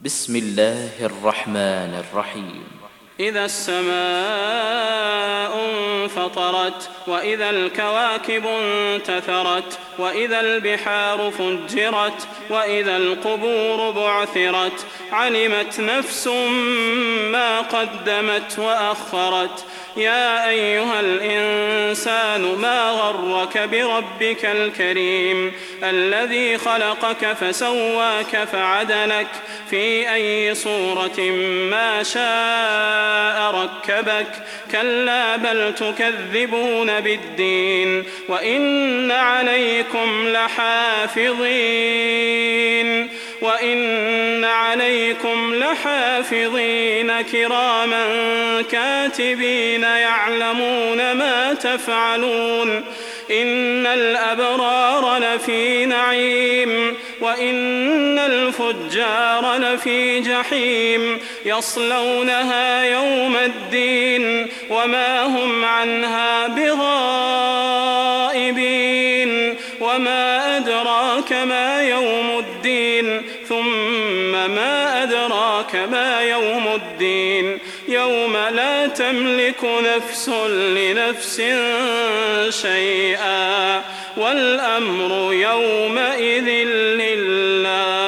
بسم الله الرحمن الرحيم. إذا السماء انفطرت وإذا الكواكب انتثرت وإذا البحار فجرت وإذا القبور بعثرت علمت نفس ما قدمت وأخرت. يا أيها الإنسان ما غرك بربك الكريم الذي خلقك فسواك فعدلك في أي صورة ما شاء ركبك. كلا بل تكذبون بالدين وإن عليكم لحافظين كراما كاتبين يعلمون ما تفعلون. إن الأبرار لفي نعيم وإن الفجار لفي جحيم يصلونها يوم الدين وما هم عنها بغائبين. وما أدراك ما يوم الدين ثم ما أدراك ما يوم الدين يوم لا تملك نفس لنفس شيئا والأمر يومئذ لله.